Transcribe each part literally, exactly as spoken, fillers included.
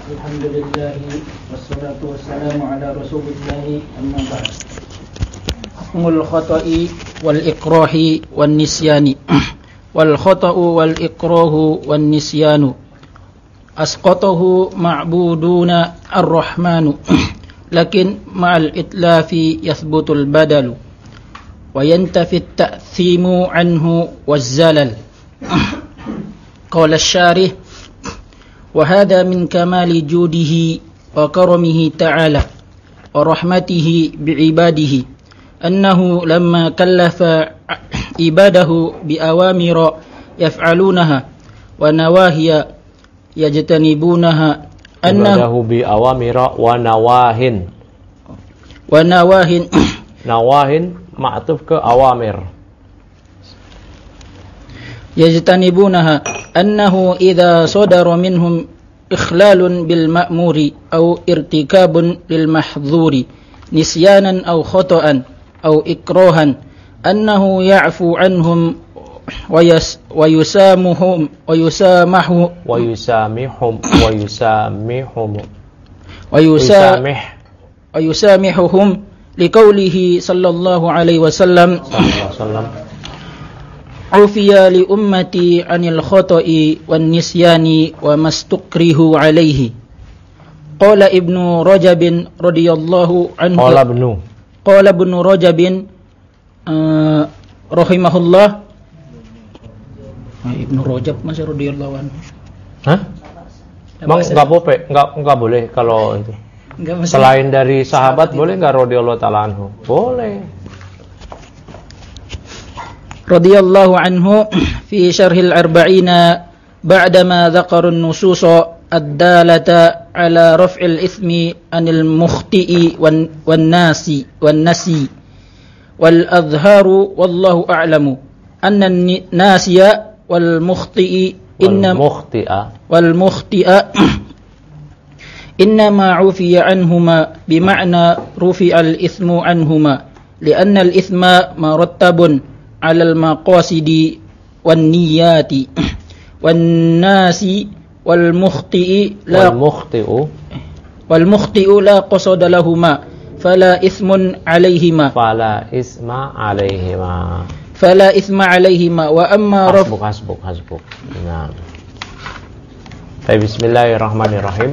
Alhamdulillah wassalatu wassalamu ala Rasulillah amma ba'd. Hukmul khata'i wal ikrahi wan nisyani. Wal khata'u wal ikrahu wan nisyanu asqatahu ma'buduna ar-rahmanu. Lakin ma'al itlafi yathbutul badalu wa yantafi at-ta'thimu anhu waz-zalal. Qala asy-syarih وهذا من كمال جوده وكرمه تعالى ورحمته بعباده أنه لما كلف عباده بأوامر يفعلونها ونواهي يجتنبونها عباده بأوامر ونواهن ونواهن نواهن معطوف ke awamir يجتنبونها أنه إذا صدر منهم إخلال بالمأمور أو ارتكاب للمحظور نسيانا أو خطأ أو إكراها أنه يعفو عنهم ويس ويسامحهم ويسامح ويسامحهم ويسامحهم ويسامح ويسامحهم لقوله صلى الله عليه وسلم صلى الله عليه وسلم عفي لأمتي عن الخطأ والنسيان وما استكرهوا عليه. قال ابن رجب رضي الله عنه قال ابن قال ابن رجب uh, رحمه الله Ibnu Rajab masih radhiyallahu anhu. Hah? Emang enggak boleh, enggak enggak boleh kalau itu. Enggak, selain dari sahabat, sahabat boleh enggak radhiyallahu taala anhu? Boleh. رضي الله عنه في شرح الأربعين بعدما ذكر النصوص الدالة على رفع الإثم عن المخطئ والناس والنسي والأظهار والله أعلم أن الناسي والمخطئ والمخطئ والمخطئ إنما عفي عنهما بمعنى رفع الإثم عنهما لأن الإثم مرتب على المقاصد والنيات والناس والمخطئ لا والمخطئ والمخطئ لا قصد لهما فلا إثم عليهما فلا إثم عليهما فلا إثم عليهما وأما حسبك حسبك حسبك نعم. طيب بسم الله الرحمن الرحيم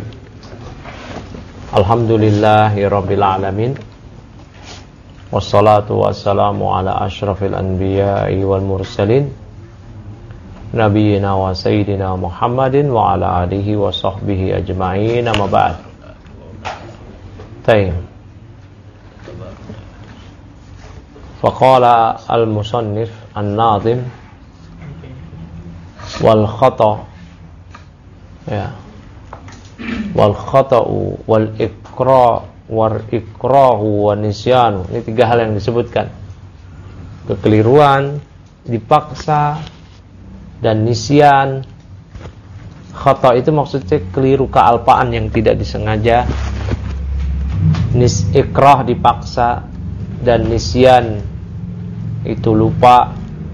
الحمد لله رب العالمين wassalatu wassalamu ala asyrafil anbiya'i wal mursalin nabiyina wa sayyidina Muhammadin wa ala alihi wa sahbihi ajma'in amma ba'd. Tayyib. Faqala al-musannif an-nazim wal khata ya wal khata'u wal ikra' war ikrahu wa nisyanu. Ini tiga hal yang disebutkan: kekeliruan, dipaksa, dan nisyan. Khata itu maksudnya keliru, kealpaan yang tidak disengaja. Nis ikrah dipaksa, dan nisyan itu lupa.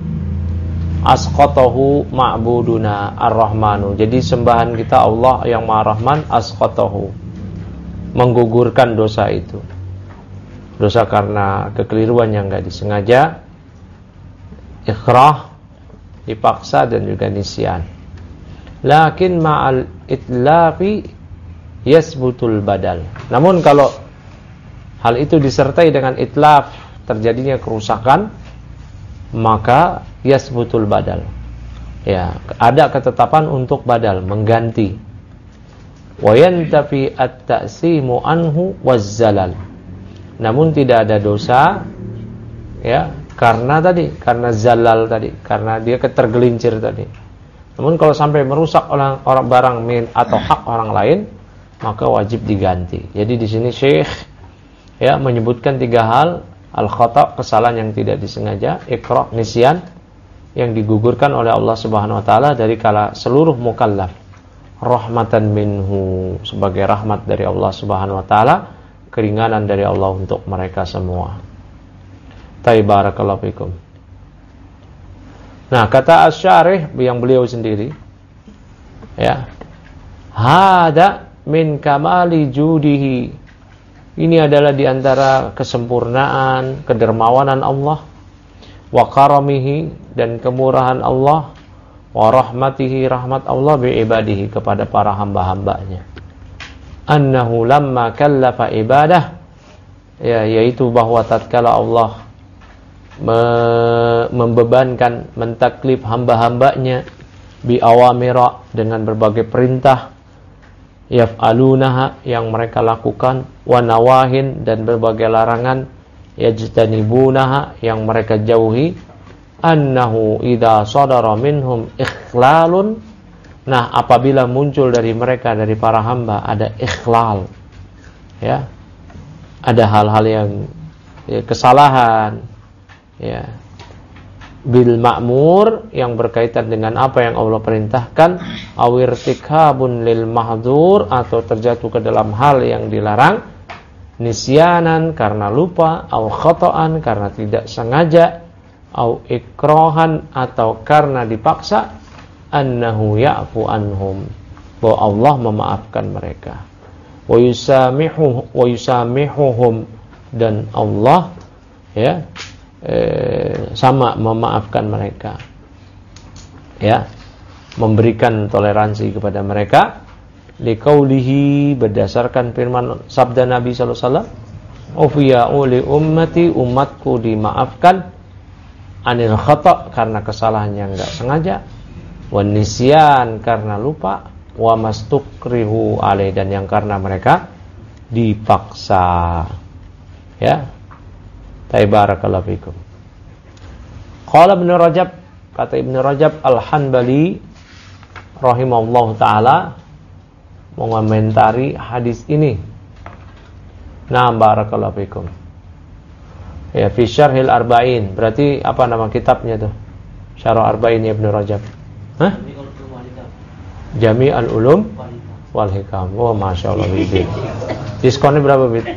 Asqatahu ma'buduna ar-rahmanu. Jadi sembahan kita Allah yang Maha Rahman, asqatahu, menggugurkan dosa itu. Dosa karena kekeliruan yang enggak disengaja, ikrah, dipaksa, dan juga nisyan. Lakin ma'al itlafi yasbutul badal. Namun kalau hal itu disertai dengan itlaf, terjadinya kerusakan, maka yasbutul badal. Ya, ada ketetapan untuk badal, mengganti. Wa yantafi at-ta'simu anhu waz-zalal. Namun tidak ada dosa ya karena tadi, karena zalal tadi, karena dia ketergelincir tadi. Namun kalau sampai merusak orang, orang barang min atau hak orang lain, maka wajib diganti. Jadi di sini Syekh ya menyebutkan tiga hal: al-khata', kesalahan yang tidak disengaja; iqra', nisyan, yang digugurkan oleh Allah Subhanahu wa taala dari kala seluruh mukallaf. Rahmatan minhu, sebagai rahmat dari Allah Subhanahu wa taala, keringanan dari Allah untuk mereka semua. Tayyib, barakallahu fikum. Nah, kata asy-syarih yang beliau sendiri ya, hada min kamali judihi. Ini adalah di antara kesempurnaan, kedermawanan Allah, wa karamihi, dan kemurahan Allah, wa rahmatihi, rahmat Allah bi ibadihi, kepada para hamba-hambanya. Annahu lamma kallafa ibadah, ya, yaitu bahwa tatkala Allah me- membebankan, mentaklif hamba-hambanya bi awamira, dengan berbagai perintah, yaf'alunaha, yang mereka lakukan, wa nawahin, dan berbagai larangan, yajtanibunaha, yang mereka jauhi. Annahu idza sadara minhum ikhlalun, nah apabila muncul dari mereka, dari para hamba, ada ikhlal, ya, ada hal-hal yang ya, kesalahan, ya, bil ma'mur, yang berkaitan dengan apa yang Allah perintahkan, awirtikabun lil mahdzur, atau terjatuh ke dalam hal yang dilarang, nisyanan, karena lupa, au khata'an, karena tidak sengaja, au ikrohan, atau karena dipaksa, annahu ya'fu anhum, bahwa Allah memaafkan mereka, wa yusamihu wa yusamihuhum, dan Allah ya eh, sama memaafkan mereka, ya, memberikan toleransi kepada mereka, liqaulihi, berdasarkan firman sabda Nabi sallallahu alaihi wasallam, ufiya uli ummati, umatku dimaafkan, anil khata', karena kesalahan yang enggak sengaja, wan nisyan, karena lupa, wa mastukrihu alai, dan yang karena mereka dipaksa, ya. Barakallahu fikum. Qala Ibnu Rajab, kata Ibnu Rajab Al-Hanbali rahimahullahu taala mengomentari hadis ini. Nah, barakallahu fikum. Ya, fi syarhil arba'in. Berarti apa nama kitabnya tuh? Syarah Arba'in Ibnu Rajab. Hah? Jami'ul Ulum wal Hikam. Oh, Masya Allah, Bibit. Diskonnya berapa, Bit?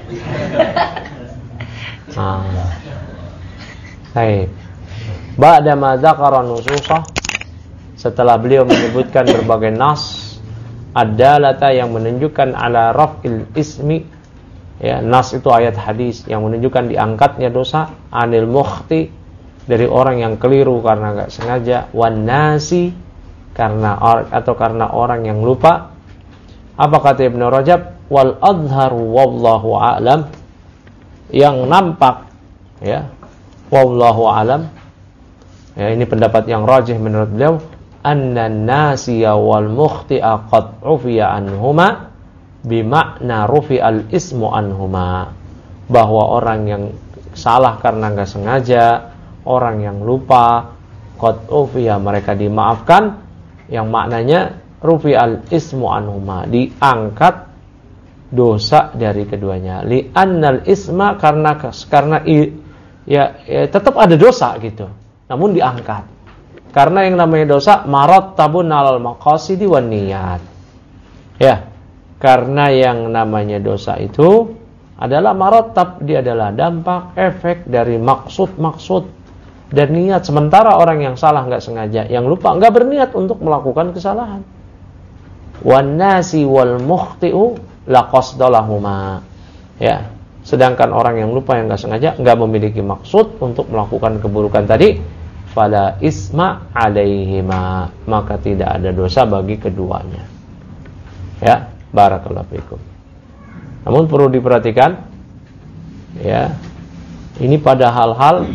Ah. Baik. Ba'da ma dzakara nususah, setelah beliau menyebutkan berbagai nas ad-dalata, yang menunjukkan ala raf'il ismi, ya, nas itu ayat hadis yang menunjukkan diangkatnya dosa, anil mukhti, dari orang yang keliru karena enggak sengaja, wan nasi, karena atau karena orang yang lupa. Apa kata Ibnu Rajab? Wal adharu wallahu a'lam, yang nampak, ya, wallahu a'lam, ya, ini pendapat yang rajih menurut beliau, anna nasiya wal mukhti'a qad ufiya anhuma bimakna rufi'al ismu anhuma, bahwa orang yang salah karena enggak sengaja, orang yang lupa, qad ufiya, mereka dimaafkan, yang maknanya rufi'al ismu anhuma, diangkat dosa dari keduanya. Li annal isma, karena karena ya, ya tetap ada dosa gitu, namun diangkat. Karena yang namanya dosa marattabun alal maqasidi wan niyat. Ya, karena yang namanya dosa itu adalah marattab, dia adalah dampak, efek dari maksud-maksud dan niat. Sementara orang yang salah enggak sengaja, yang lupa enggak berniat untuk melakukan kesalahan. Wan nasi wal mukhti'u la qasdalahuma, ya, sedangkan orang yang lupa, yang enggak sengaja, enggak memiliki maksud untuk melakukan keburukan tadi, fala isma alaihima, maka tidak ada dosa bagi keduanya. Ya, barakallahu fikum. Namun perlu diperhatikan, ya, ini pada hal-hal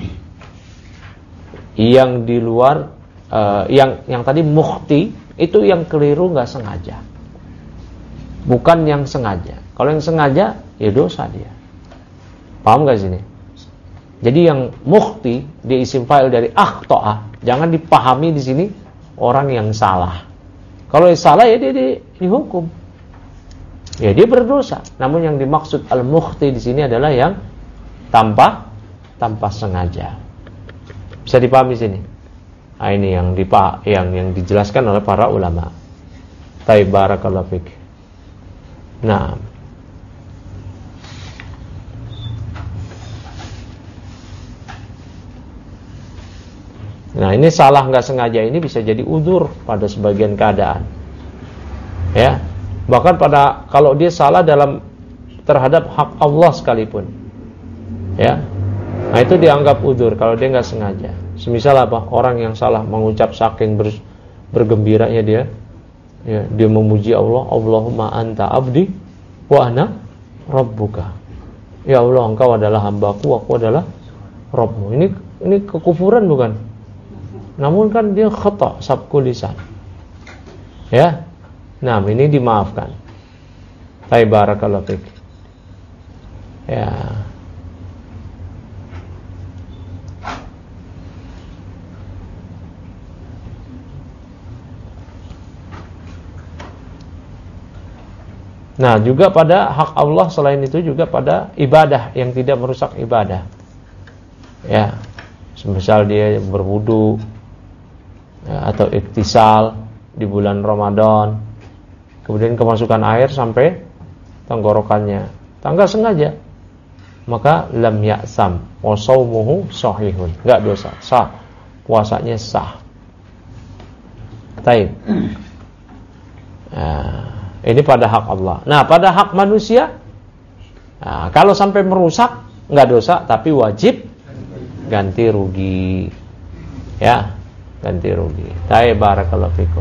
yang di luar uh, yang yang tadi mukhti itu yang keliru, enggak sengaja. Bukan yang sengaja. Kalau yang sengaja, ya dosa dia. Paham gak sini? Jadi yang mukhti, dia isim fa'il dari akhto'ah. Jangan dipahami di sini orang yang salah. Kalau yang salah, ya dia, dia dihukum. Ya dia berdosa. Namun yang dimaksud al-mukhti di sini adalah yang tanpa tanpa sengaja. Bisa dipahami sini? Nah, ini yang dipa yang yang dijelaskan oleh para ulama. Taib, barakallahu fik. Nah, nah ini salah nggak sengaja ini bisa jadi udzur pada sebagian keadaan, ya. Bahkan pada kalau dia salah dalam terhadap hak Allah sekalipun, ya, nah itu dianggap udzur kalau dia nggak sengaja. Semisal apa? Orang yang salah mengucap saking ber, bergembiranya dia, ya, dia memuji Allah, Allahumma anta abdi wa ana rabbuka. Ya Allah, engkau adalah hambaku, aku adalah Rabbmu. Ini ini kekufuran bukan? Namun kan dia khata' sabqul lisan. Ya. Nah, ini dimaafkan. Hai barakallahu fik. Ya. Nah, juga pada hak Allah selain itu juga pada ibadah yang tidak merusak ibadah. Ya. Semisal dia berwudu, ya, atau iktisal di bulan Ramadan, kemudian kemasukan air sampai tenggorokannya, tanpa sengaja, maka lam ya'sam wa shaumuhu shahihun, enggak dosa, sah, puasanya sah. Taib. Nah, ini pada hak Allah. Nah, pada hak manusia, nah, kalau sampai merusak enggak dosa, tapi wajib ganti rugi. Ya, ganti rugi. Taib, barakallahu fikum.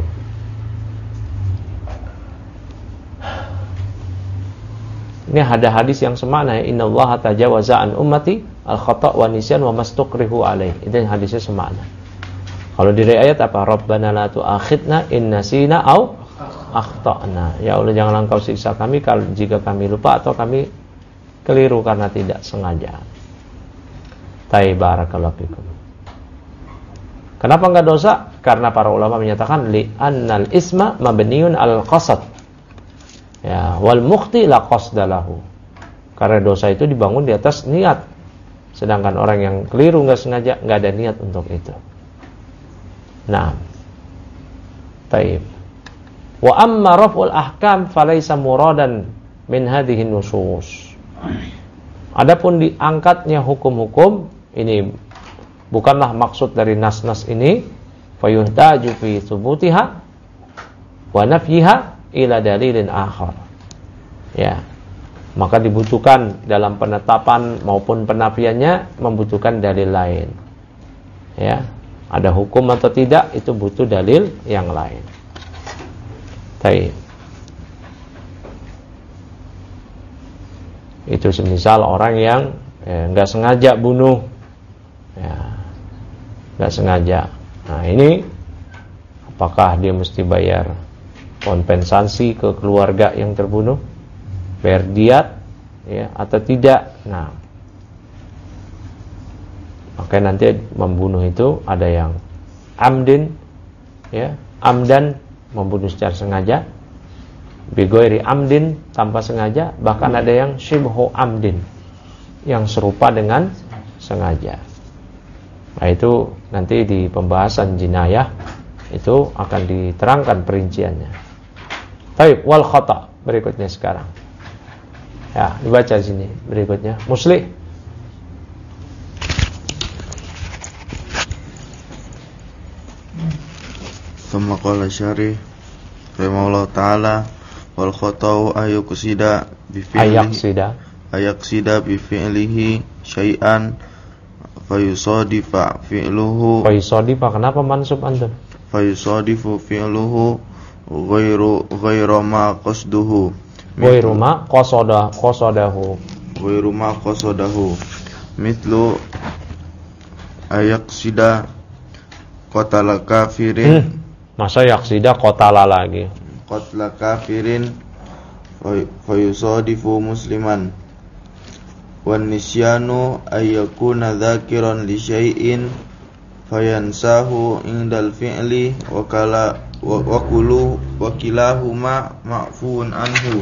Ini ada hadis yang semakna, innallaha tajawaza an ummati al-khata' wa nisyan wa mastukrihu alaih. Itu hadisnya semakna. Kalau di ayat apa? Rabbana la tu'akhidna in nasina au akhtana. Ya Allah, janganlah Engkau siksa kami kalau jika kami lupa atau kami keliru karena tidak sengaja. Taib, barakallahu fikum. Kenapa enggak dosa? Karena para ulama menyatakan li annal isma mabniun al qasad. Ya, wal mukhti la qasdalahu. Karena dosa itu dibangun di atas niat. Sedangkan orang yang keliru enggak sengaja, enggak ada niat untuk itu. Nah. Taib. Wa amma raf'ul ahkam falaysa muradan min hadhihi nusus. Adapun diangkatnya hukum-hukum ini bukanlah maksud dari nas-nas ini, fayuhtaju fi thubutiha wa nafyiha ila dalilin akhar. Ya. Maka dibutuhkan dalam penetapan maupun penafiannya membutuhkan dalil lain. Ya. Ada hukum atau tidak itu butuh dalil yang lain. Baik. Itu semisal orang yang enggak eh, sengaja bunuh, ya, enggak sengaja. Nah, ini apakah dia mesti bayar kompensasi ke keluarga yang terbunuh, bayar diat, ya, atau tidak? Nah, maka nanti membunuh itu ada yang amdin, ya, amdan membunuh secara sengaja, bigoiri amdin tanpa sengaja, bahkan ada yang shibhu amdin yang serupa dengan sengaja. Nah, itu nanti di pembahasan jinayah itu akan diterangkan perinciannya. Baik, wal khata berikutnya sekarang. Ya, dibaca sini berikutnya. Muslih. Thumma qala syarih rahimahullah ta'ala wal khata'u ayuqsida bi fi'lihi ayaksida ayaksida bi fi'lihi syai'an fayusadifa fi'luhu fayusadifa. Kenapa mansub antum? Fayusadifu fi'luhu ghairu ghairu ma qasduhu ghairu ma qasada qasadahu ghairu ma qasadahu mithlu ayaksida qatala kafirin. hmm. Masa yaksida qatala lagi? Qatla kafirin fayusadifu musliman wan nisyanu ayyakuna dzakiran li syai'in fayansahu indal fi'li wa kala wa qulu wa kilahuma ma'fuun anhu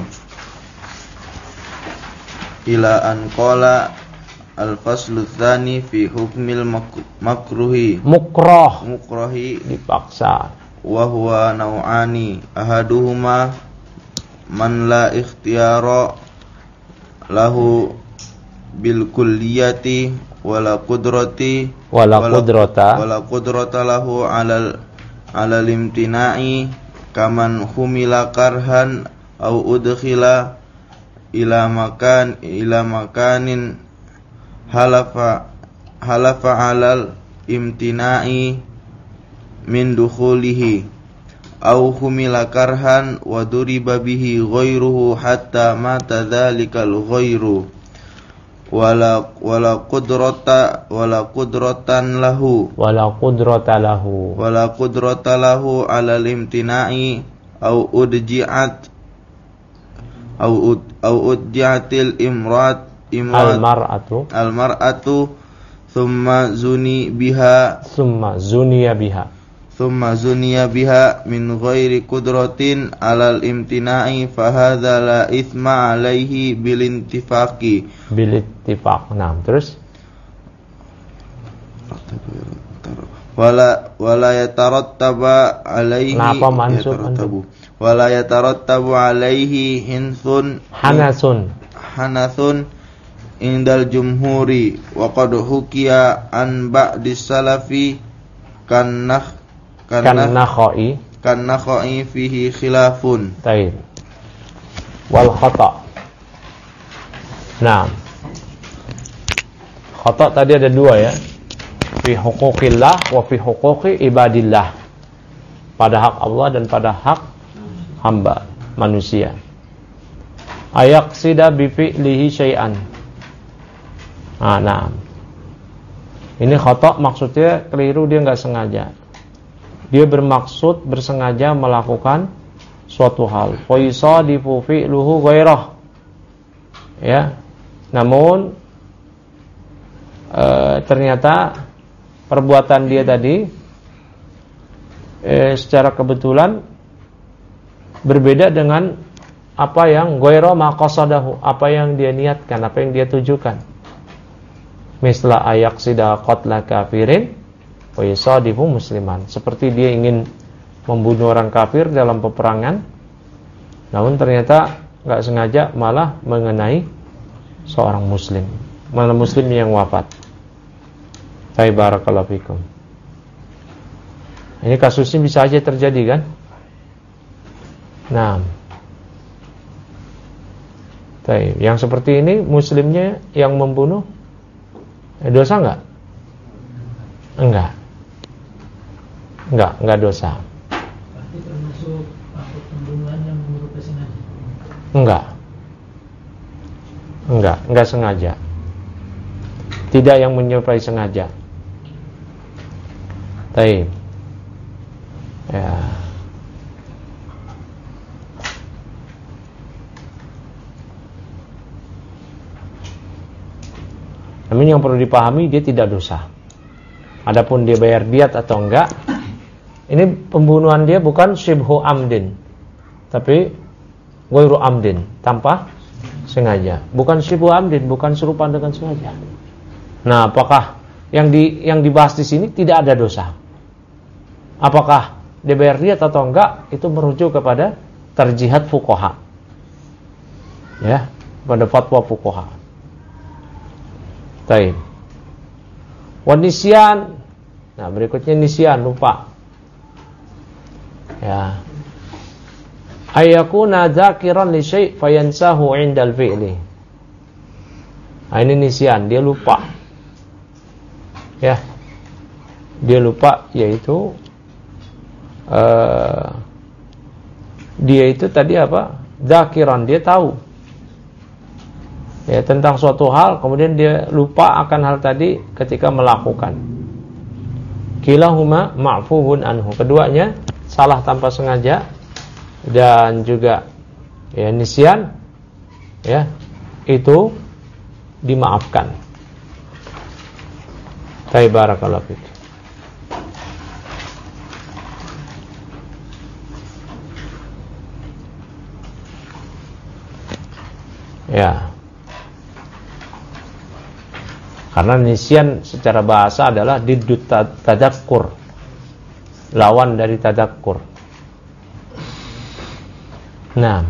ila an qala al faslu tsani fi hukmil makruhi mukrah mukrahi dipaksa wa huwa nau'ani ahaduhuma man la ikhtiyara lahu bil kulliyati wala qudrati wala qudrata wala qudrata lahu alal alal imtina'i kaman humila karhan au udkhila ila makan ila makanin halafa halafa alal imtina'i min dukhulihi au humila karhan wa duriba bihi ghairuhu hatta mata dzalikal ghairu wala wala qudrata wala qudratan lahu wala qudrata lahu wala qudrata lahu ala limtina'i au udji'at au ud, au udji'atil imrat imrat al mar'atu al mar'atu thumma zuni biha thumma zuniya biha thumma zuniya biha min ghairi qudratin alal imtina'i fahadha la ithma alaihi bil intifaqi bil ittifaq. Nah, terus wala wala yatarattaba alaihi kenapa mansub wala yatarattabu alaihi hinsun hanasun hanasun indal jumhuri wa qad hukiya an ba'di salafi kannah kan nakhai kan nakhai fihi khilafun. Baik. Wal khata. Nah. Khata tadi ada dua ya. Fi huquqillah wa fi huquqi ibadillah. Pada hak Allah dan pada hak hamba manusia. Ayaqsida bi fi'lihi syai'an. Ah, nah. Ini khata maksudnya keliru, dia enggak sengaja. Dia bermaksud bersengaja melakukan suatu hal. Fa yusadifu fi'luhu ghairah. Ya. Namun e, ternyata perbuatan dia tadi e, secara kebetulan berbeda dengan apa yang ghairah ma qasadahu, apa yang dia niatkan, apa yang dia tujukan. Misla ayaqsida qatla kafirin wa yusadifu musliman, seperti dia ingin membunuh orang kafir dalam peperangan, namun ternyata enggak sengaja malah mengenai seorang muslim, malah muslim yang wafat. Hai barakallahu fikum. Ini kasusnya bisa aja terjadi kan? Nah, Baik, yang seperti ini muslimnya yang membunuh eh, dosa enggak? Enggak. Enggak, enggak dosa. Berarti termasuk akut pembunuhan yang menyerupai sengaja? Enggak. Enggak, enggak sengaja. Tidak yang menyerupai sengaja. Baik. Ya. Namun yang perlu dipahami, dia tidak dosa. Adapun dia bayar diat atau enggak, ini pembunuhan dia bukan syibhu amdin, tapi ghairu amdin, tanpa sengaja. Bukan syibhu amdin, bukan serupa dengan sengaja. Nah, apakah yang di yang dibahas di sini tidak ada dosa? Apakah dia bayar diat atau enggak? Itu merujuk kepada tarjihat fuqaha. Ya, pada fatwa fuqaha. Baik. Wanisyan. Nah, berikutnya nisyan, lupa. Ya. Ayakuna dzakiran li syai' fayansahu 'indal fi'li. Nah, ini nisyan, dia lupa. Ya. Dia lupa, yaitu uh, dia itu tadi apa? Dzakiran, dia tahu ya tentang suatu hal, kemudian dia lupa akan hal tadi ketika melakukan. Kilahuma ma'fuhun anhu. Keduanya salah tanpa sengaja dan juga ya nisyan, ya itu dimaafkan. Baik, barakallahu fiik. Ya. Karena nisyan secara bahasa adalah diddut tadakkur, lawan dari tadakkur. Nah,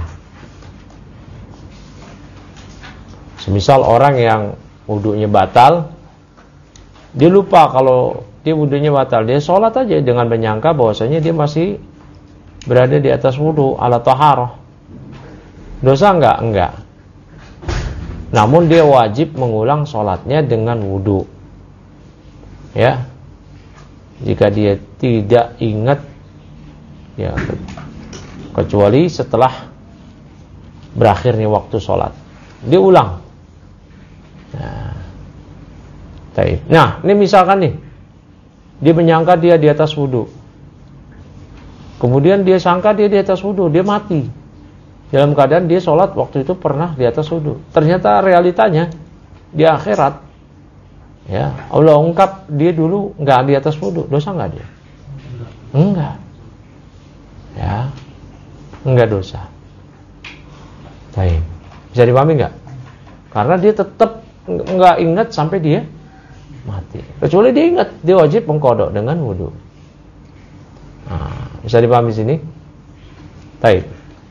semisal orang yang wudunya batal, dia lupa kalau dia wudunya batal, dia sholat aja dengan menyangka bahwasanya dia masih berada di atas wudu ala taharah. Dosa enggak? Enggak. Namun dia wajib mengulang sholatnya dengan wudu. Ya. Jika dia tidak ingat, ya, kecuali setelah berakhirnya waktu sholat, dia ulang. Nah, taib. Nah, ini misalkan nih, dia menyangka dia di atas wudu. Kemudian dia sangka dia di atas wudu, dia mati. Dalam keadaan dia sholat waktu itu pernah di atas wudu. Ternyata realitanya di akhirat, ya, Allah ungkap dia dulu nggak di atas wudu. Dosa nggak dia? Enggak. Ya, enggak dosa. Baik. Bisa dipahami nggak? Karena dia tetap nggak ingat sampai dia mati. Kecuali dia ingat, dia wajib mengkodok dengan wudu. Nah, bisa dipahami sini? Baik.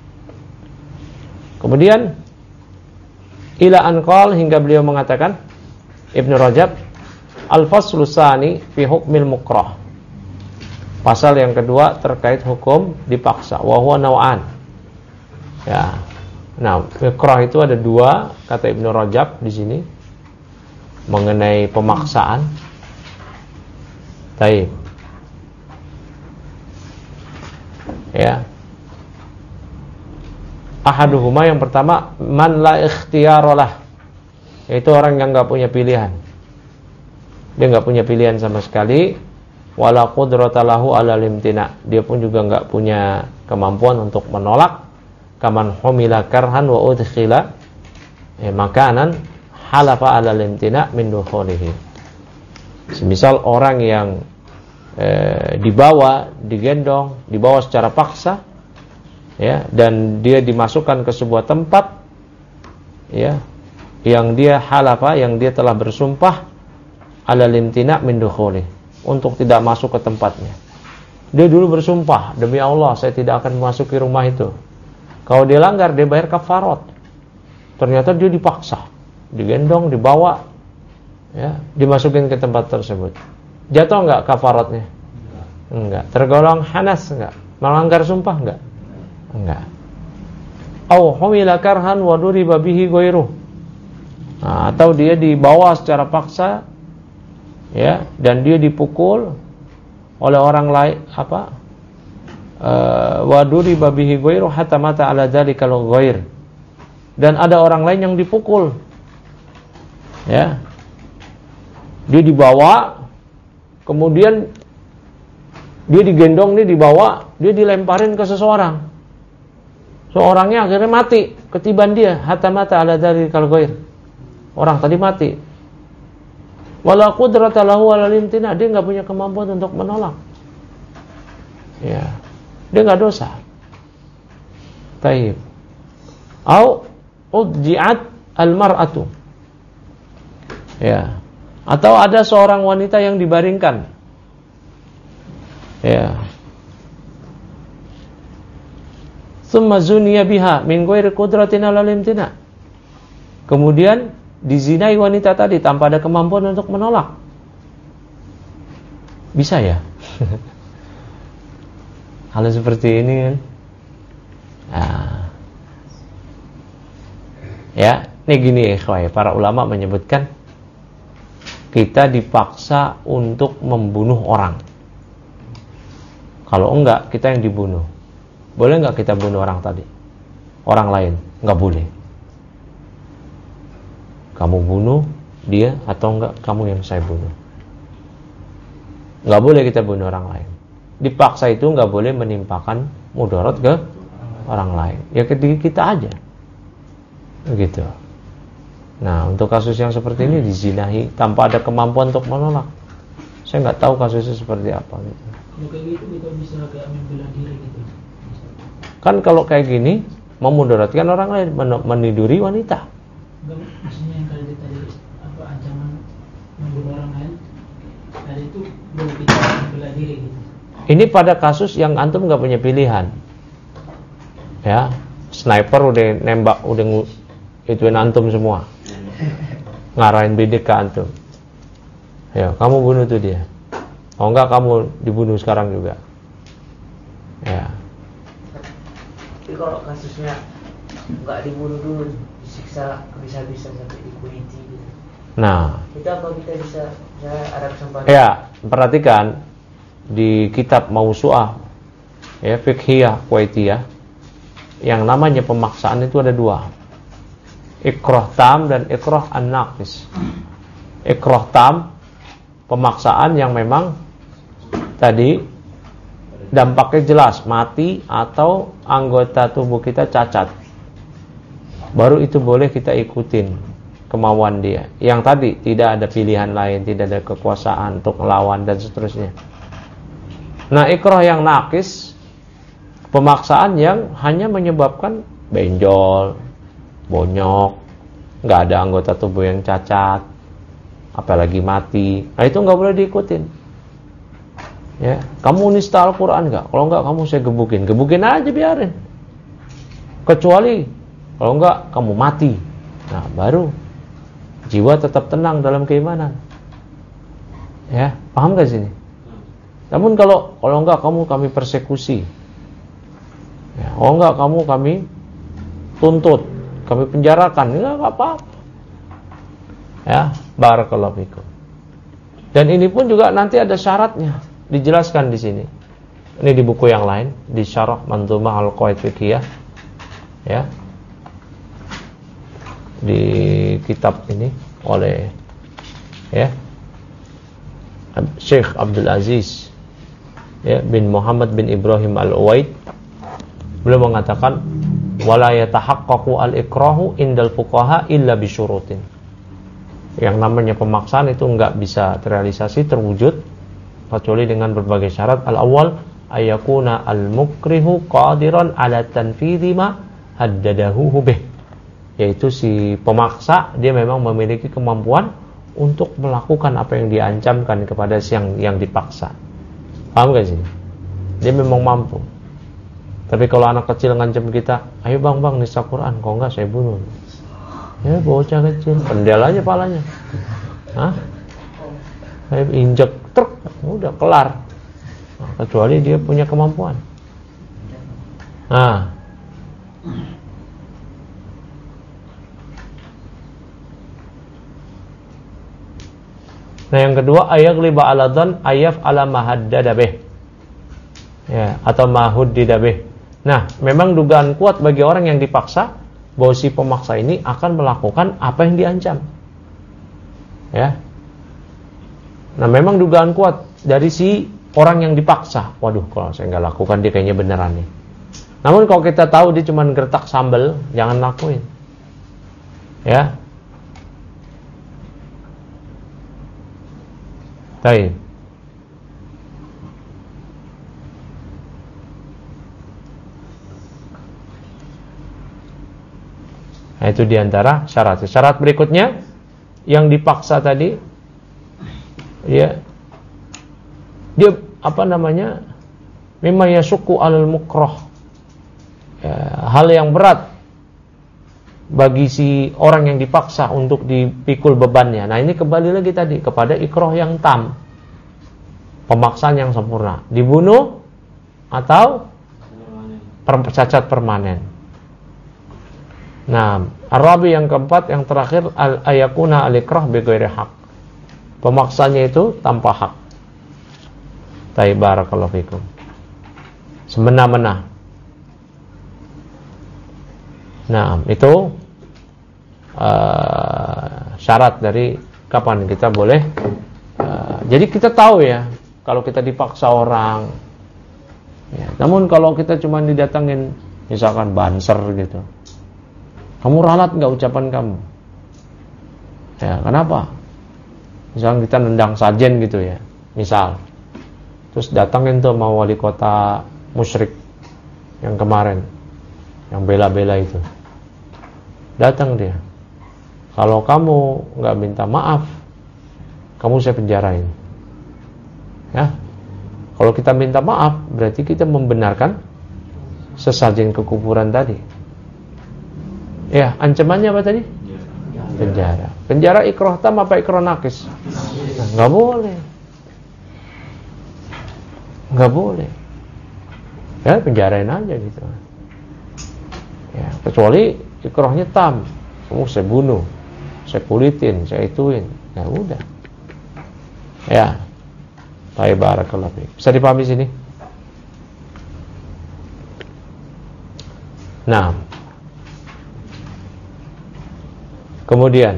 Kemudian ila anqal, hingga beliau mengatakan, Ibnu Rajab, al-faslu tsani fi hukmil mukrah. Pasal yang kedua terkait hukum dipaksa, wa huwa naw'an. Ya. Nah, mukrah itu ada dua, kata Ibnu Rajab di sini mengenai pemaksaan. Baik. Ya. Ahaduhuma, yang pertama, man la ikhtiyaralah, yaitu orang yang enggak punya pilihan. Dia enggak punya pilihan sama sekali, wala qudrata lahu 'alal imtina. Dia pun juga enggak punya kemampuan untuk menolak, kaman humila karhan wa udkhila eh, makanan halafa 'alal imtina min dukhulihi. Semisal orang yang eh, dibawa, digendong, dibawa secara paksa, ya, dan dia dimasukkan ke sebuah tempat, ya, yang dia halafa, yang dia telah bersumpah ala limtina min dukhuli, untuk tidak masuk ke tempatnya. Dia dulu bersumpah, demi Allah saya tidak akan memasuki rumah itu. Kalau dia langgar, dia bayar kafarat. Ternyata dia dipaksa, digendong, dibawa, ya, dimasukin ke tempat tersebut. Jatuh enggak kafaratnya? Enggak. Tergolong hanas enggak? Melanggar sumpah enggak? Enggak. Au humila karhan wa duriba bihi ghairuh. Nah, atau dia dibawa secara paksa, ya, dan dia dipukul oleh orang lain, apa? Uh, wa duriba bihi ghairuh hatta mata ala dzalikal ghair. Dan ada orang lain yang dipukul. Ya. Dia dibawa, kemudian dia digendong, nih dibawa, dia dilemparin ke seseorang. Seorangnya akhirnya mati ketiban dia, hatta mata ala dzalikal ghair. Orang tadi mati. Wala qudrata lahu 'alal imtina, dia enggak punya kemampuan untuk menolak. Ya. Dia enggak dosa. Taib. Au udji'at al-mar'atu. Ya. Atau ada seorang wanita yang dibaringkan. Ya. Tsumma zuniya biha min ghairi qudratin 'alal imtina. Kemudian dizinai wanita tadi tanpa ada kemampuan untuk menolak. Bisa ya? Hal seperti ini kan. Nah. Ya, ini gini ikhwah, para ulama menyebutkan kita dipaksa untuk membunuh orang. Kalau enggak, kita yang dibunuh. Boleh enggak kita bunuh orang tadi? Orang lain? Enggak boleh. Kamu bunuh dia atau enggak kamu yang saya bunuh. Enggak boleh kita bunuh orang lain. Dipaksa itu enggak boleh menimpakan mudarat ke orang lain. Ya ke diri kita aja. Begitu. Nah, untuk kasus yang seperti ini dizinahi tanpa ada kemampuan untuk menolak. Saya enggak tahu kasusnya seperti apa gitu. Kalau kayak gitu kita bisa kayak membela diri gitu. Kan kalau kayak gini memudaratkan orang lain, meniduri wanita. Enggak, maksudnya yang tadi tadi apa ancaman membunuh orang lain, tadi itu belum kita membela diri gitu. Ini pada kasus yang antum nggak punya pilihan, ya, sniper udah nembak, udah ituin antum semua, ngarahin bidik ke antum, ya, kamu bunuh tuh dia, oh enggak kamu dibunuh sekarang juga, ya. Jadi kalau kasusnya nggak dibunuh dulu, disiksa habis-habisan sampai dikuliti gitu. Nah, Itu apa kita bisa, saya ada kesempatan? ya, perhatikan di kitab Mausu'ah ya, Fiqhiyah Kuwaitiyah, yang namanya pemaksaan itu ada dua. Ikrah tam dan ikrah an-naqis. Ikrah tam, pemaksaan yang memang tadi dampaknya jelas, mati atau anggota tubuh kita cacat. Baru itu boleh kita ikutin kemauan dia. Yang tadi tidak ada pilihan lain, tidak ada kekuasaan untuk melawan dan seterusnya. Nah, ikrah yang naqis, pemaksaan yang hanya menyebabkan benjol, bonyok, nggak ada anggota tubuh yang cacat, apalagi mati. Nah, itu nggak boleh diikutin. Ya, kamu nista Al-Quran nggak? Kalau nggak, kamu saya gebukin, gebukin aja biarin. Kecuali kalau nggak, kamu mati. Nah, baru jiwa tetap tenang dalam keimanan. Ya, paham nggak sini? Namun kalau kalau nggak, kamu kami persekusi. Ya, kalau nggak, kamu kami tuntut, kami penjarakan, enggak apa-apa. Ya, barakallahu fikum. Dan ini pun juga nanti ada syaratnya, dijelaskan di sini. Ini di buku yang lain, di Syarah Manzumah Al-Qawaid Fiqhiyah. Ya. Di kitab ini oleh ya Syekh Abdul Aziz ya bin Muhammad bin Ibrahim Al-Uwaid, beliau mengatakan wala yatahaqqaqu al-ikrahu indal fuqaha illa bisyurutin. Yang namanya pemaksaan itu enggak bisa terrealisasi, terwujud kecuali dengan berbagai syarat. Al-awwal ayyakuna al-mukrihu qadiran ala tanfidhi ma haddadahu bih, yaitu si pemaksa dia memang memiliki kemampuan untuk melakukan apa yang diancamkan kepada si yang yang dipaksa. Paham gak sih? Dia memang mampu. Tapi kalau anak kecil ngancam kita, ayo bang bang nisa Quran, kalau enggak saya bunuh. Ya bocah kecil, pendel aja palanya. Hah? Saya injek truk, udah kelar. Nah, kecuali dia punya kemampuan. Nah, Nah yang kedua, ayagliba ala dhan ayaf ala mahaddada bih. Ya, atau mahuddida bih. Nah, memang dugaan kuat bagi orang yang dipaksa bahwa si pemaksa ini akan melakukan apa yang diancam. Ya. Nah, memang dugaan kuat dari si orang yang dipaksa. Waduh, kalau saya nggak lakukan dia kayaknya beneran nih. Namun kalau kita tahu dia cuma gertak sambel, jangan lakuin. Ya. Baik. Nah, itu diantara syarat. Syarat berikutnya yang dipaksa tadi, ya, dia apa namanya, mimma yashuqqu alal mukrah, ya, hal yang berat bagi si orang yang dipaksa untuk dipikul bebannya. Nah, ini kembali lagi tadi kepada ikrah yang tam, pemaksaan yang sempurna, dibunuh atau cacat permanen. Nah, Arabi yang keempat, yang terakhir, al-ayakuna al-ikrah bighairi haq, pemaksanya itu tanpa hak. Taib barakallahu fikum, semena-mena. Nah, itu uh, syarat dari kapan kita boleh. Uh, jadi kita tahu ya, kalau kita dipaksa orang. Ya, namun kalau kita cuma didatangin, misalkan banser gitu, kamu ralat nggak ucapan kamu? Ya, kenapa? Misalkan kita nendang sajen gitu ya, misal, terus datangin tuh mau wali kota musyrik yang kemarin, yang bela-bela itu, datang dia. Kalau kamu nggak minta maaf, kamu saya penjarain. Ya, kalau kita minta maaf, berarti kita membenarkan sesajen kekufuran tadi. Ya, ancamannya apa tadi? Penjara. Penjara ikrah tam apa ikrah naqis? Nah, nggak boleh, nggak boleh. Ya, penjarain aja gitu. Ya, kecuali ikrahnya tam. Oh, saya bunuh, saya kulitin, saya ituin. Ya udah. Ya. Baik, barakallahu fiik. Bisa dipahami sini? Nah. Kemudian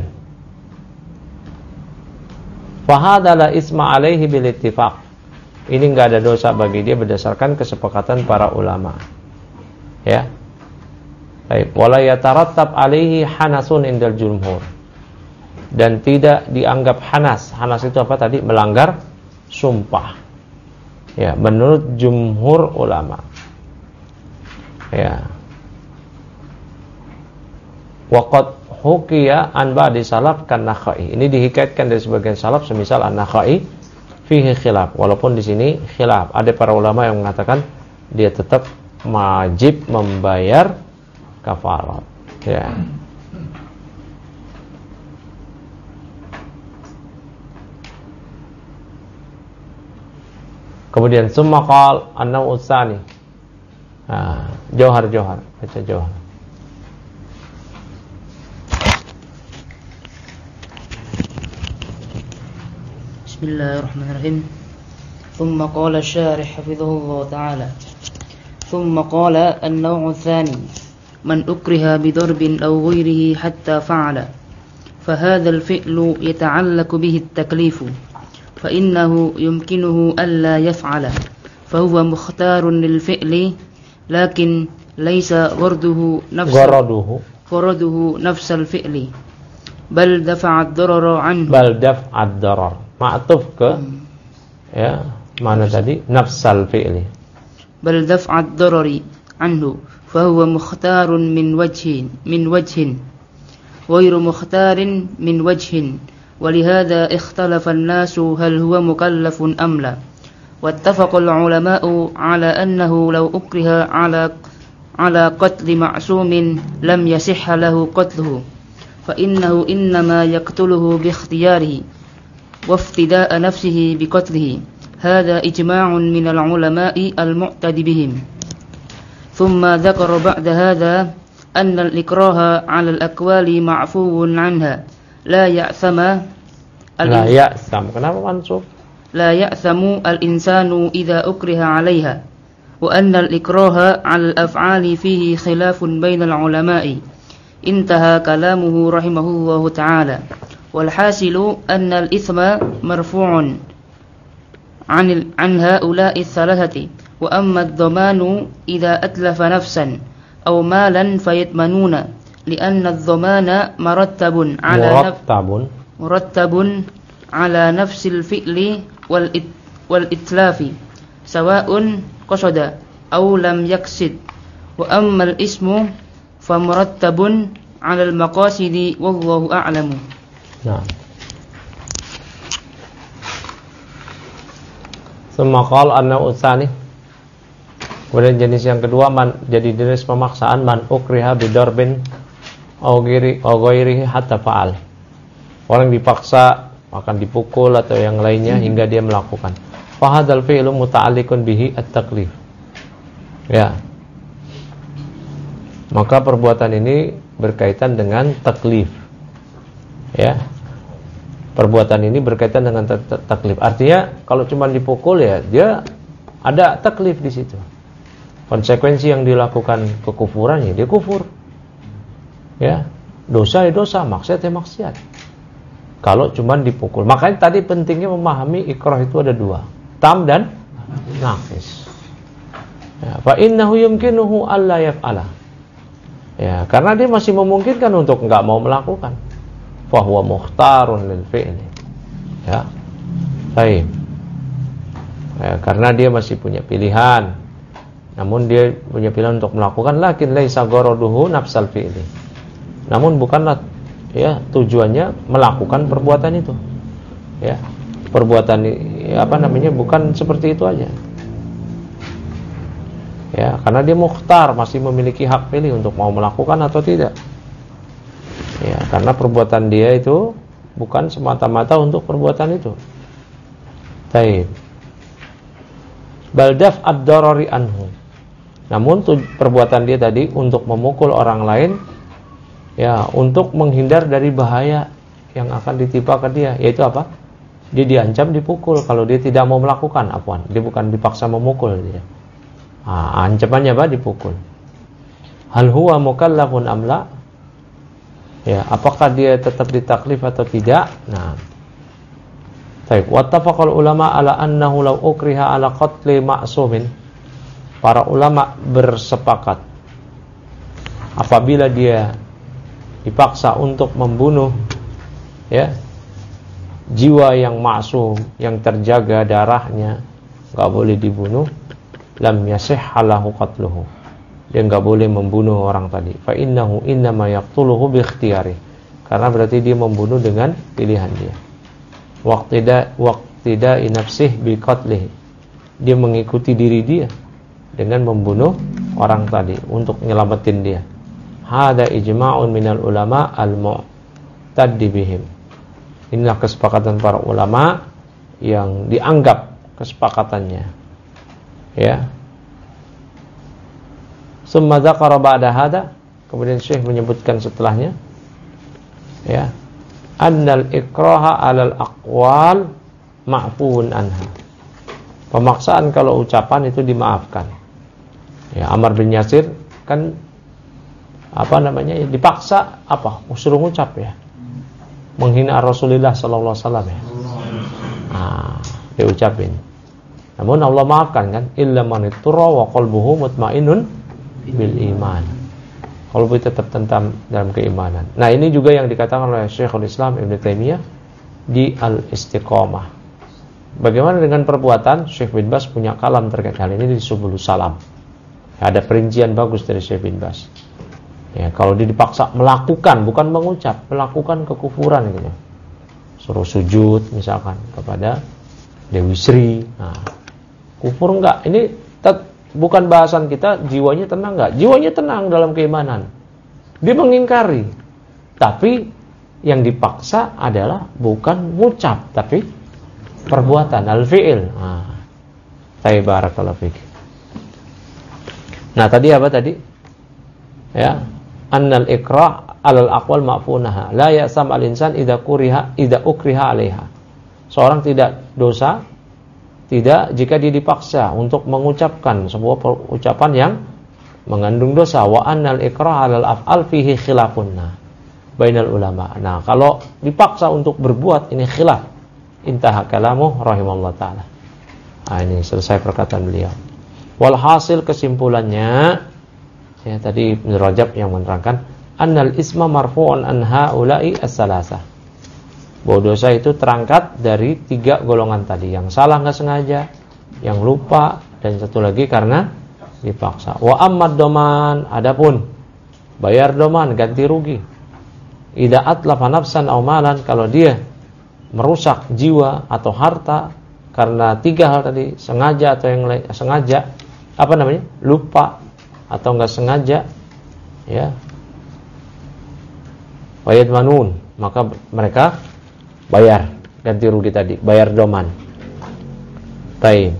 fahadha la isma alaihi bil ittifaq. Ini enggak ada dosa bagi dia berdasarkan kesepakatan para ulama. Ya. Baik, wala yatarattab alaihi hanasun indal jumhur. Dan tidak dianggap hanas. Hanas itu apa tadi? Melanggar sumpah. Ya, menurut jumhur ulama. Ya. Waqad hukiya an ba'di salaf kan Nakhai. Ini dihikaitkan dari sebagian salaf semisal an-Nakhai fihi khilaf. Walaupun di sini khilaf. Ada para ulama yang mengatakan dia tetap wajib membayar kafarat. Ya. Kemudian summa qal an-naw' tsani. Ah, Johar-Johar, baca Johar. Bismillahirrahmanirrahim. Thumma qala asy-syarih hafizahullah ta'ala. Thumma qala an-naw' tsani man ukriha bidarbin aw ghairihi hatta fa'ala. Fahadha al-fi'lu yata'allaqu bihi at-taklifu. فإنه يمكنه ألا يفعل فهو مختار للفعل لكن ليس غرضه نفس غرضه غرضه نفس الفعل بل دفع الضرر عنه بل دفع الضرر معطوف ke ya mana tadi nafsal fi'li بل دفع الضرر عنه فهو مختار من وجه من وجه غير مختار من وجه ولهذا اختلف الناس هل هو مكلف أم لا واتفق العلماء على أنه لو أكره على على قتل معصوم لم يصح له قتله فإنه إنما يقتله باختياره وافتداء نفسه بقتله هذا إجماع من العلماء المعتد بهم ثم ذكر بعد هذا أن الإكراه على الأقوال معفو عنها لا يأثم لا يأثم kenapa mansub لا يأثم الإنسان إذا أكره عليها وأن الإكراه على الأفعال فيه خلاف بين العلماء انتهى كلامه رحمه الله تعالى والحاصل أن الإثم مرفوع عن عن هؤلاء الثلاثة وأما الضمان إذا أتلف نفسا أو مالا فيضمنون لأن الضمان مرتب على مرتب مرتب على نفس الفعل والإتلاف سواء قصد أو لم يقصد وأما الاسم فمرتب على المقاصد والله أعلم. Nah. Summa qala an-naw' tsani. Kemudian jenis yang kedua man, jadi jenis pemaksaan man ukriha bidarbin aw ghairi aw ghairihi hatta fa'al. Orang dipaksa akan dipukul atau yang lainnya hingga dia melakukan. Fa hadzal fi'lu muta'alliqun bihi at-taklif. Ya. Maka perbuatan ini berkaitan dengan taklif. Ya. Perbuatan ini berkaitan dengan taklif. Artinya kalau cuma dipukul ya dia ada taklif di situ. Konsekuensi yang dilakukan kekufuran ya dia kufur. Ya. Dosa ya dosa, maksiat ya maksiat. Kalau cuma dipukul. Makanya tadi pentingnya memahami ikrah itu ada dua, tam dan naqis. Ya, fa innahu yumkinuhu alla yaf'ala. Ya, karena dia masih memungkinkan untuk enggak mau melakukan. Fa huwa mukhtarun lil fi'li. Ya. Baik. Ya, karena dia masih punya pilihan. Namun dia punya pilihan untuk melakukan, lakin laisa gharaduhu nafsal fi'li. Namun bukanlah ya tujuannya melakukan perbuatan itu. Ya. Perbuatan ya, apa namanya bukan seperti itu aja. Ya, karena dia mukhtar, masih memiliki hak pilih untuk mau melakukan atau tidak. Ya, karena perbuatan dia itu bukan semata-mata untuk perbuatan itu. Taib. Baldaf ad-darari anhu. Namun tuj- perbuatan dia tadi untuk memukul orang lain, ya, untuk menghindar dari bahaya yang akan ditimpa ke dia, yaitu apa? Dia diancam dipukul kalau dia tidak mau melakukan, apaan? Dia bukan dipaksa memukul dia. Ah, ancamannya apa? Dipukul. Hal huwa mukallafun am la? Ya, apakah dia tetap ditaklif atau tidak? Nah. Baik, wattafaqal ulama ala annahu law ukriha ala qatli ma'sumin. Para ulama bersepakat apabila dia dipaksa untuk membunuh, ya, jiwa yang maksum, yang terjaga darahnya, enggak boleh dibunuh, lam yasihha lahu qatluhu. Dia enggak boleh membunuh orang tadi. Fa innahu innama yaqtuluhu bi ikhtiyari. Karena berarti dia membunuh dengan pilihan dia. Waqtida waqtida nafsih bi qatlihi. Dia mengikuti diri dia dengan membunuh orang tadi untuk nyelamatin dia. Hada ijma'un minal ulama al-mu'taddi bihim. Inilah kesepakatan para ulama yang dianggap kesepakatannya. Ya. Summa dzakara ba'da hada, kemudian Syekh menyebutkan setelahnya, ya, annal ikraha 'alal aqwal ma'fuun anha. Pemaksaan kalau ucapan itu dimaafkan. Ya, Ammar bin Yasir kan apa namanya? Dipaksa apa? Suruh ngucap, ya. Menghina Rasulullah sallallahu alaihi wasallam, ya. Ah, dia ucapin. Namun Allah maafkan kan? Illa man ittara wa qalbuhu mutmainnun bil iman. Qalbu tetap tentam dalam keimanan. Nah, ini juga yang dikatakan oleh Syekhul Islam Ibnu Taimiyah di Al-Istiqamah. Bagaimana dengan perbuatan? Syekh bin Baz punya kalam terkait hal ini di Subulus Salam. Ada perincian bagus dari Syekh bin Baz. Ya, kalau dia dipaksa melakukan, bukan mengucap, melakukan kekufuran gitu. Suruh sujud misalkan kepada Dewi Sri. Nah, kufur enggak? Ini tet, bukan bahasan kita, jiwanya tenang enggak? Jiwanya tenang dalam keimanan. Dia mengingkari. Tapi yang dipaksa adalah bukan ngucap, tapi perbuatan, al-fi'il. Nah, barakallahu fik. Nah, tadi apa tadi? Ya, annal ikrah 'alal aqwal ma'funaha. La ya'sam al-insan idza kuriha idza ukriha 'alaiha. Seorang tidak dosa tidak jika dia dipaksa untuk mengucapkan sebuah ucapan yang mengandung dosa. Wa annal ikrah 'alal af'al fihi khilafun bainal ulama. Nah, kalau dipaksa untuk berbuat ini khilaf. Intaha kalamuh rahimallahu taala. Nah, ini selesai perkataan beliau. Walhasil kesimpulannya, ya, tadi Ibnu Rajab yang menerangkan annal isma marfu'un an haula'i as-salasah. Bahwa dosa itu terangkat dari tiga golongan tadi, yang salah enggak sengaja, yang lupa, dan satu lagi karena dipaksa. Wa ammad doman, adapun bayar doman, ganti rugi. Idza atlafa nafsan aw malan, kalau dia merusak jiwa atau harta karena tiga hal tadi, sengaja atau yang lain, sengaja apa namanya? lupa atau enggak sengaja, ya. Wayad manun, maka mereka bayar ganti rugi tadi, bayar doman. Baik.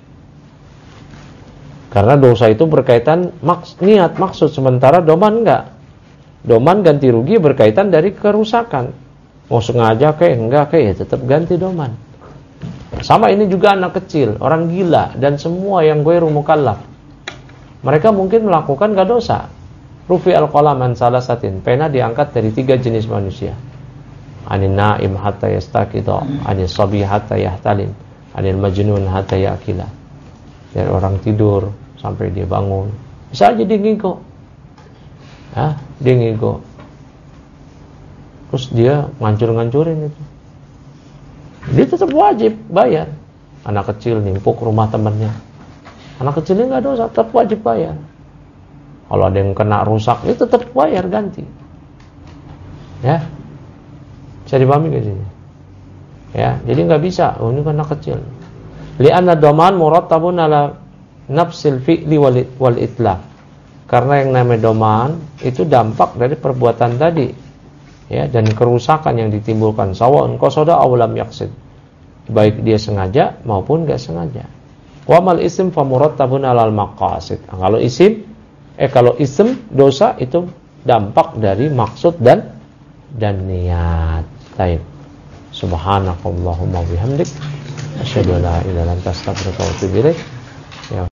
Karena dosa itu berkaitan maks, niat, maksud, sementara doman enggak. Doman ganti rugi berkaitan dari kerusakan. Mau sengaja kayak enggak kayak ya tetap ganti doman. Sama ini juga anak kecil, orang gila, dan semua yang ghairu mukallaf. Mereka mungkin melakukan gak dosa. Rufi al-qalam an salasatin, pena diangkat dari tiga jenis manusia. Anil naim hatta yastaqidha, anil sabi hatta yahtalim, anil majnun hatta yaqila. Dari orang tidur sampai dia bangun. Bisa aja dia ngigo. Hah, dia ngigo. Terus dia ngancur-ngancurin itu. Dia tetap wajib bayar. Anak kecil nimpuk rumah temannya. Anak kecilnya nggak dosa, tetap wajib bayar. Kalau ada yang kena rusak, dia tetap bayar ganti. Ya, bisa dipahami nggak sih? Ya, jadi nggak bisa. Oh, ini kan anak kecil. Li'anna doman murattabun ala nafsil fi'li wal itlaf. Karena yang namanya doman itu dampak dari perbuatan tadi. Ya, dan kerusakan yang ditimbulkan, sawa'un qasada aw lam yaqsid, baik dia sengaja maupun enggak sengaja. Wa mal ism fa murattabun 'alal maqasid. Nah, kalau isim eh kalau ism dosa itu dampak dari maksud dan dan niat. Baik. Subhanakallahumma bihamdik asyhadu an la ilaha illa anta astaghfiruka wa atubu ilaik.